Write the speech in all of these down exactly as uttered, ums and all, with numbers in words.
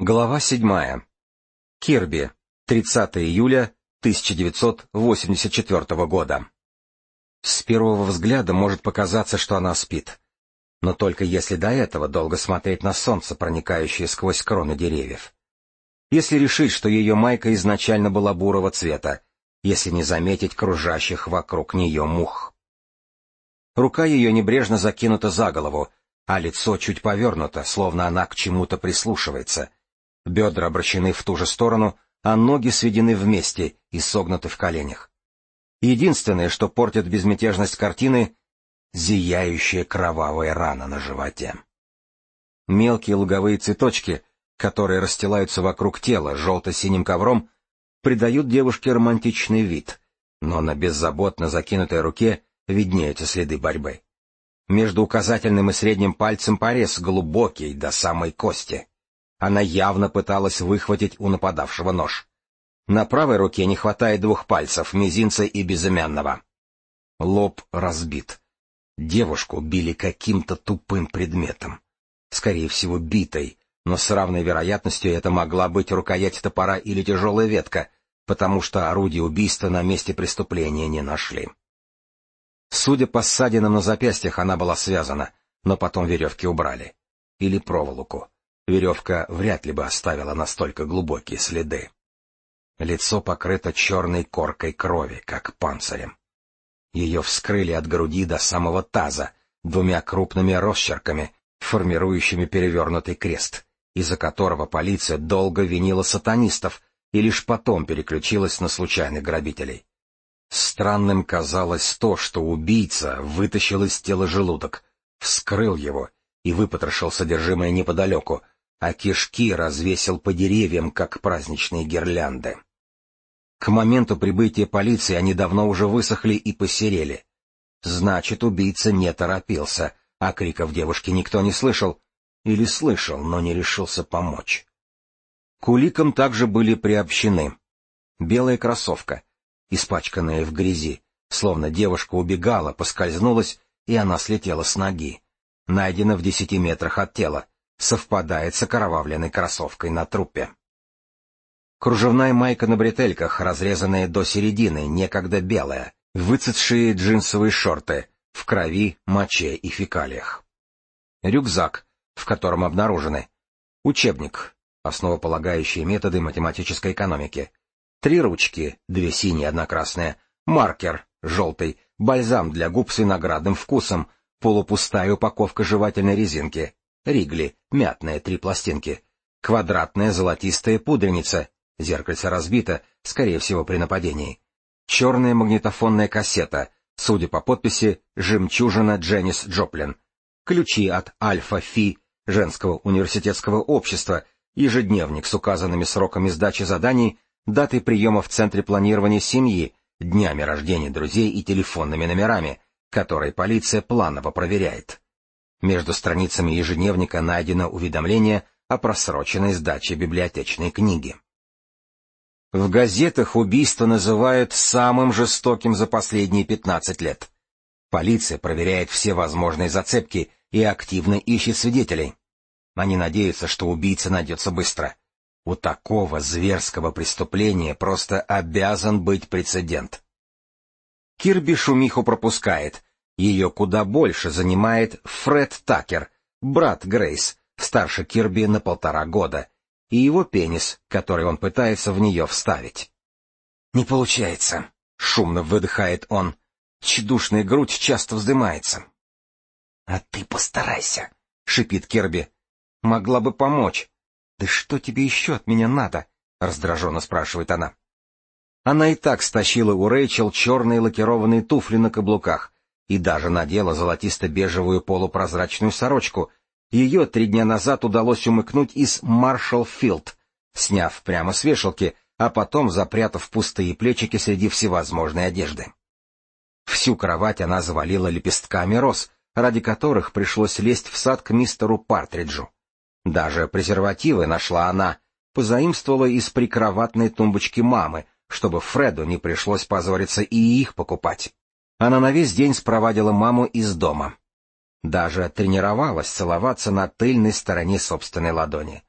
Глава седьмая. Кирби. тридцатого июля тысяча девятьсот восемьдесят четвёртого года. С первого взгляда может показаться, что она спит. Но только если до этого долго смотреть на солнце, проникающее сквозь кроны деревьев. Если решить, что ее майка изначально была бурого цвета, если не заметить кружащих вокруг нее мух. Рука ее небрежно закинута за голову, а лицо чуть повернуто, словно она к чему-то прислушивается. Бедра обращены в ту же сторону, а ноги сведены вместе и согнуты в коленях. Единственное, что портит безмятежность картины — зияющая кровавая рана на животе. Мелкие луговые цветочки, которые расстилаются вокруг тела желто-синим ковром, придают девушке романтичный вид, но на беззаботно закинутой руке виднеются следы борьбы. Между указательным и средним пальцем порез глубокий до самой кости. Она явно пыталась выхватить у нападавшего нож. На правой руке не хватает двух пальцев, мизинца и безымянного. Лоб разбит. Девушку били каким-то тупым предметом. Скорее всего, битой, но с равной вероятностью это могла быть рукоять топора или тяжелая ветка, потому что орудие убийства на месте преступления не нашли. Судя по ссадинам на запястьях, она была связана, но потом веревки убрали. Или проволоку. Веревка вряд ли бы оставила настолько глубокие следы. Лицо покрыто черной коркой крови, как панцирем. Ее вскрыли от груди до самого таза, двумя крупными росчерками, формирующими перевернутый крест, из-за которого полиция долго винила сатанистов и лишь потом переключилась на случайных грабителей. Странным казалось то, что убийца вытащил из тела желудок, вскрыл его и выпотрошил содержимое неподалеку, а кишки развесил по деревьям, как праздничные гирлянды. К моменту прибытия полиции они давно уже высохли и посерели. Значит, убийца не торопился, а криков девушки никто не слышал, или слышал, но не решился помочь. К уликам также были приобщены белая кроссовка, испачканная в грязи, словно девушка убегала, поскользнулась, и она слетела с ноги. Найдена в десяти метрах от тела, совпадает с окровавленной кроссовкой на трупе. Кружевная майка на бретельках, разрезанная до середины, некогда белая, выцветшие джинсовые шорты, в крови, моче и фекалиях. Рюкзак, в котором обнаружены учебник, основополагающие методы математической экономики, три ручки, две синие, одна красная, маркер, желтый, бальзам для губ с виноградным вкусом, полупустая упаковка жевательной резинки, Ригли, мятная, три пластинки, квадратная золотистая пудреница, зеркальце разбито, скорее всего, при нападении, черная магнитофонная кассета, судя по подписи, «Жемчужина Дженнис Джоплин», ключи от Альфа-Фи, женского университетского общества, ежедневник с указанными сроками сдачи заданий, датой приема в Центре планирования семьи, днями рождения друзей и телефонными номерами, которые полиция планово проверяет. Между страницами ежедневника найдено уведомление о просроченной сдаче библиотечной книги. В газетах убийство называют самым жестоким за последние пятнадцать лет. Полиция проверяет все возможные зацепки и активно ищет свидетелей. Они надеются, что убийца найдется быстро. У такого зверского преступления просто обязан быть прецедент. Кирби шумиху пропускает. Ее куда больше занимает Фред Такер, брат Грейс, старше Кирби на полтора года, и его пенис, который он пытается в нее вставить. «Не получается», — шумно выдыхает он. Тщедушная грудь часто вздымается. «А ты постарайся», — шипит Кирби. «Могла бы помочь». «Да что тебе еще от меня надо?» — раздраженно спрашивает она. Она и так стащила у Рэйчел черные лакированные туфли на каблуках и даже надела золотисто-бежевую полупрозрачную сорочку. Ее три дня назад удалось умыкнуть из Маршалл Филд, сняв прямо с вешалки, а потом запрятав пустые плечики среди всевозможной одежды. Всю кровать она завалила лепестками роз, ради которых пришлось лезть в сад к мистеру Партриджу. Даже презервативы нашла она, позаимствовала из прикроватной тумбочки мамы, чтобы Фреду не пришлось позориться и их покупать. Она на весь день спровадила маму из дома. Даже тренировалась целоваться на тыльной стороне собственной ладони.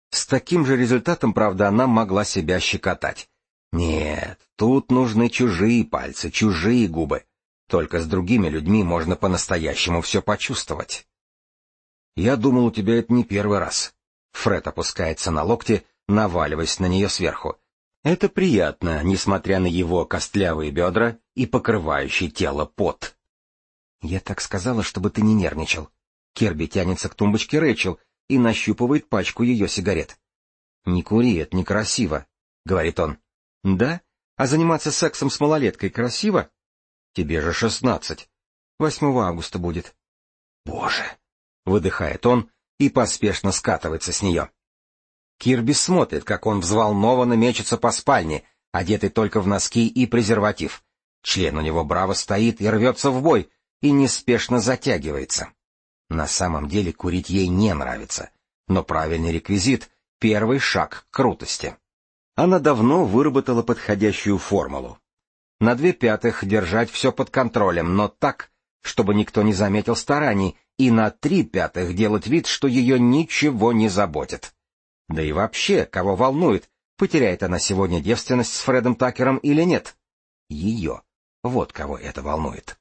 С таким же результатом, правда, она могла себя щекотать. Нет, тут нужны чужие пальцы, чужие губы. Только с другими людьми можно по-настоящему все почувствовать. «Я думал, у тебя это не первый раз». Фред опускается на локти, наваливаясь на нее сверху. Это приятно, несмотря на его костлявые бедра и покрывающий тело пот. «Я так сказала, чтобы ты не нервничал». Кирби тянется к тумбочке Рэйчел и нащупывает пачку ее сигарет. «Не кури, это некрасиво», — говорит он. «Да? А заниматься сексом с малолеткой красиво? Тебе же шестнадцать. Восьмого августа будет». «Боже!» — выдыхает он и поспешно скатывается с нее. Кирби смотрит, как он взволнованно мечется по спальне, одетый только в носки и презерватив. Член у него браво стоит и рвется в бой, и неспешно затягивается. На самом деле курить ей не нравится, но правильный реквизит — первый шаг к крутости. Она давно выработала подходящую формулу. На две пятых держать все под контролем, но так, чтобы никто не заметил стараний, и на три пятых делать вид, что ее ничего не заботит. Да и вообще, кого волнует, потеряет она сегодня девственность с Фредом Такером или нет? Ее. Вот кого это волнует.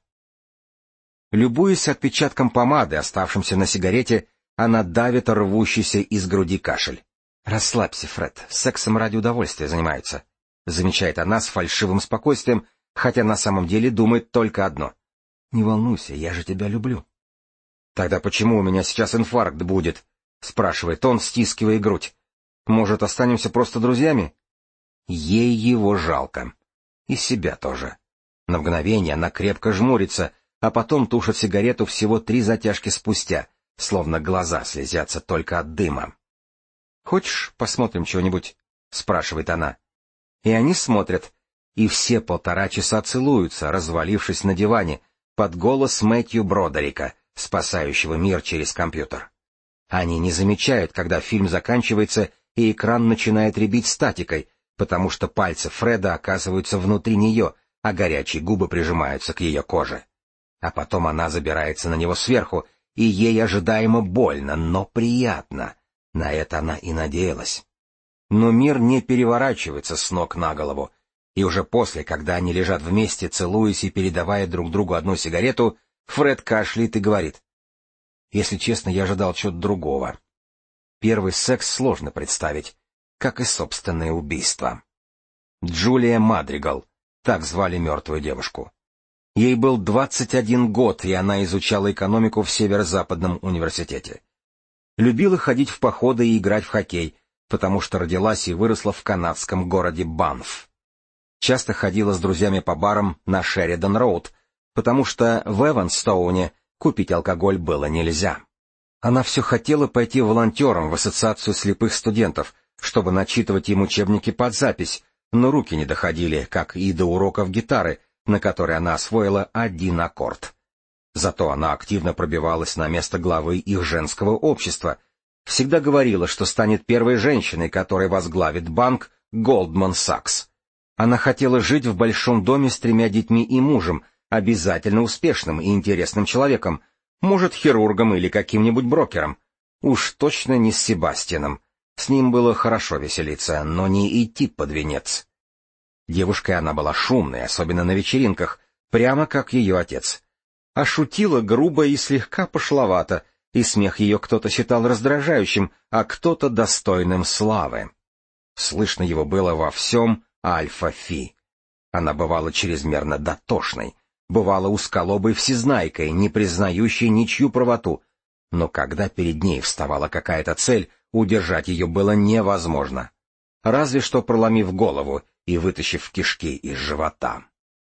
Любуясь отпечатком помады, оставшимся на сигарете, она давит рвущийся из груди кашель. «Расслабься, Фред, сексом ради удовольствия занимаются», — замечает она с фальшивым спокойствием, хотя на самом деле думает только одно. «Не волнуйся, я же тебя люблю». «Тогда почему у меня сейчас инфаркт будет?» — спрашивает он, стискивая грудь. «Может, останемся просто друзьями?» Ей его жалко. И себя тоже. На мгновение она крепко жмурится, а потом тушит сигарету всего три затяжки спустя, словно глаза слезятся только от дыма. «Хочешь, посмотрим чего-нибудь?» — спрашивает она. И они смотрят, и все полтора часа целуются, развалившись на диване, под голос Мэтью Бродерика, спасающего мир через компьютер. Они не замечают, когда фильм заканчивается и экран начинает рябить статикой, потому что пальцы Фреда оказываются внутри нее, а горячие губы прижимаются к ее коже. А потом она забирается на него сверху, и ей ожидаемо больно, но приятно. На это она и надеялась. Но мир не переворачивается с ног на голову, и уже после, когда они лежат вместе, целуясь и передавая друг другу одну сигарету, Фред кашляет и говорит: «Если честно, я ожидал чего-то другого. Первый секс сложно представить, как и собственное убийство». Джулия Мадригал, так звали мертвую девушку. Ей был двадцать один год, и она изучала экономику в Северо-Западном университете. Любила ходить в походы и играть в хоккей, потому что родилась и выросла в канадском городе Банф. Часто ходила с друзьями по барам на Шеридан-Роуд, потому что в Эванстоуне купить алкоголь было нельзя. Она все хотела пойти волонтером в ассоциацию слепых студентов, чтобы начитывать им учебники под запись, но руки не доходили, как и до уроков гитары, на которой она освоила один аккорд. Зато она активно пробивалась на место главы их женского общества. Всегда говорила, что станет первой женщиной, которая возглавит банк Goldman Sachs. Она хотела жить в большом доме с тремя детьми и мужем, обязательно успешным и интересным человеком, может, хирургом или каким-нибудь брокером. Уж точно не с Себастьяном. С ним было хорошо веселиться, но не идти под венец. Девушкой она была шумной, особенно на вечеринках, прямо как ее отец. А шутила грубо и слегка пошловато, и смех ее кто-то считал раздражающим, а кто-то достойным славы. Слышно его было во всем Альфа-Фи. Она бывала чрезмерно дотошной, бывала узколобой всезнайкой, не признающей ничью правоту, но когда перед ней вставала какая-то цель, удержать ее было невозможно, разве что проломив голову и вытащив кишки из живота.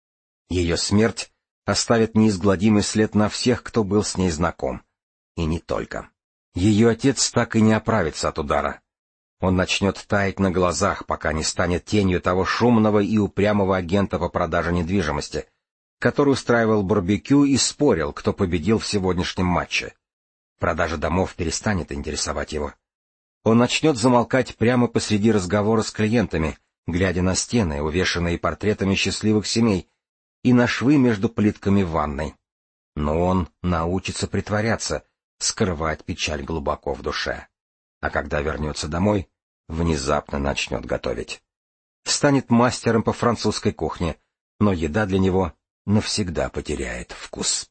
Ее смерть оставит неизгладимый след на всех, кто был с ней знаком. И не только. Ее отец так и не оправится от удара. Он начнет таять на глазах, пока не станет тенью того шумного и упрямого агента по продаже недвижимости, который устраивал барбекю и спорил, кто победил в сегодняшнем матче. Продажа домов перестанет интересовать его. Он начнет замолкать прямо посреди разговора с клиентами, глядя на стены, увешанные портретами счастливых семей, и на швы между плитками в ванной. Но он научится притворяться, скрывать печаль глубоко в душе. А когда вернется домой, внезапно начнет готовить. Станет мастером по французской кухне, но еда для него навсегда потеряет вкус.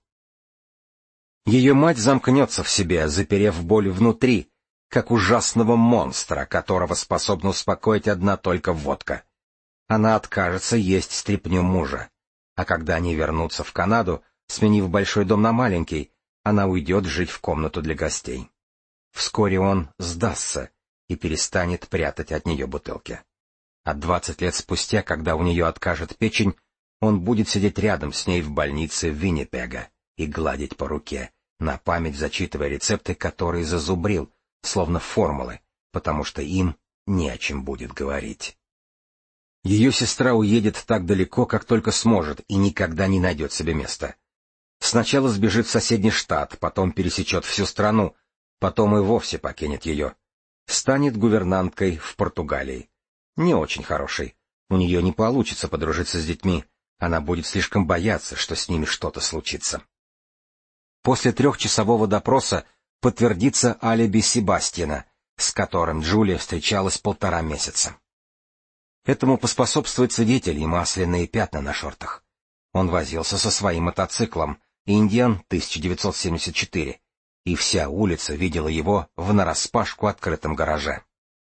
Ее мать замкнется в себе, заперев боль внутри, как ужасного монстра, которого способна успокоить одна только водка. Она откажется есть стряпню мужа, а когда они вернутся в Канаду, сменив большой дом на маленький, она уйдет жить в комнату для гостей. Вскоре он сдастся и перестанет прятать от нее бутылки. А двадцать лет спустя, когда у нее откажет печень, он будет сидеть рядом с ней в больнице Виннипега и гладить по руке, на память зачитывая рецепты, которые зазубрил, словно формулы, потому что им не о чем будет говорить. Ее сестра уедет так далеко, как только сможет, и никогда не найдет себе места. Сначала сбежит в соседний штат, потом пересечет всю страну, потом и вовсе покинет ее. Станет гувернанткой в Португалии. Не очень хорошей. У нее не получится подружиться с детьми. Она будет слишком бояться, что с ними что-то случится. После трехчасового допроса подтвердится алиби Себастьяна, с которым Джулия встречалась полтора месяца. Этому поспособствует свидетель и масляные пятна на шортах. Он возился со своим мотоциклом «Индиан тысяча девятьсот семьдесят четыре», и вся улица видела его в нараспашку открытом гараже.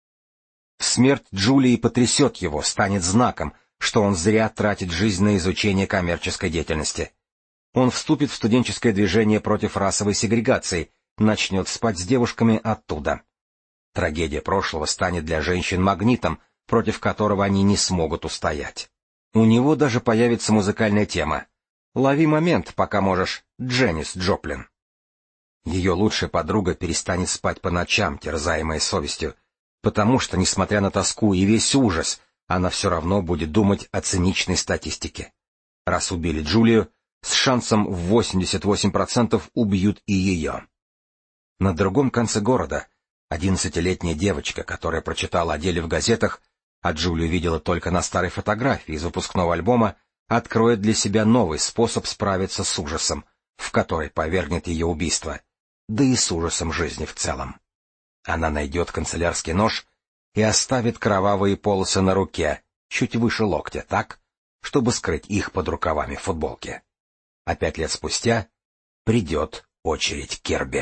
Смерть Джулии потрясет его, станет знаком, что он зря тратит жизнь на изучение коммерческой деятельности. Он вступит в студенческое движение против расовой сегрегации, начнет спать с девушками оттуда. Трагедия прошлого станет для женщин магнитом, против которого они не смогут устоять. У него даже появится музыкальная тема. «Лови момент, пока можешь, Дженнис Джоплин». Ее лучшая подруга перестанет спать по ночам, терзаемая совестью, потому что, несмотря на тоску и весь ужас, она все равно будет думать о циничной статистике. Раз убили Джулию, с шансом в восемьдесят восемь процентов убьют и ее. На другом конце города одиннадцатилетняя девочка, которая прочитала о деле в газетах, а Джулию видела только на старой фотографии из выпускного альбома, откроет для себя новый способ справиться с ужасом, в который повергнет ее убийство, да и с ужасом жизни в целом. Она найдет канцелярский нож и оставит кровавые полосы на руке, чуть выше локтя, так, чтобы скрыть их под рукавами футболки. А пять лет спустя придет очередь Кирби.